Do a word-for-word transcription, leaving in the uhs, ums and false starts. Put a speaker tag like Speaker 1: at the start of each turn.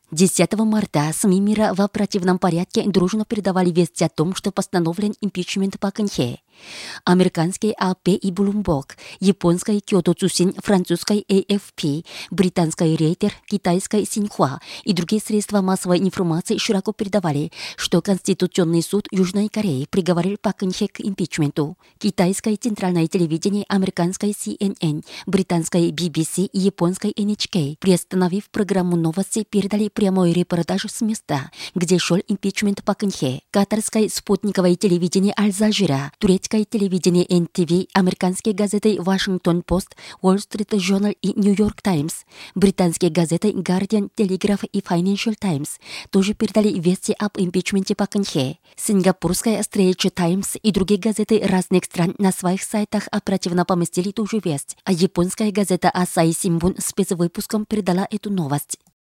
Speaker 1: десятого марта СМИ мира в оперативном порядке дружно передавали вести о том, что постановлен импичмент Пак Кын Хе. Американский эй пи и Bloomberg, японский Kyodo Tsushin, французский эй эф пи, британский Рейтер, китайский Синьхуа и другие средства массовой информации широко передавали, что Конституционный суд Южной Кореи приговорил Пак Кын Хе к импичменту. Китайское центральное телевидение, американское си эн эн, британское би би си и японское эн эйч кей, приостановив программу новостей, передали прямой репортаж с места, где шел импичмент Пак Кын Хе. Катарское спутниковое телевидение Аль-Джазира, турецкое телевидение эн ти ви, американские газеты Вашингтон-Пост, Уолл-стрит Journal и Нью-Йорк Таймс, британские газеты Guardian, Telegraph и Financial Times тоже передали вести об импичменте Пак Кын Хе. Сингапурская Straits Times и другие газеты разных стран на своих сайтах оперативно поместили ту же весть, а японская газета Asahi Shimbun спецвыпуском передала эту новость.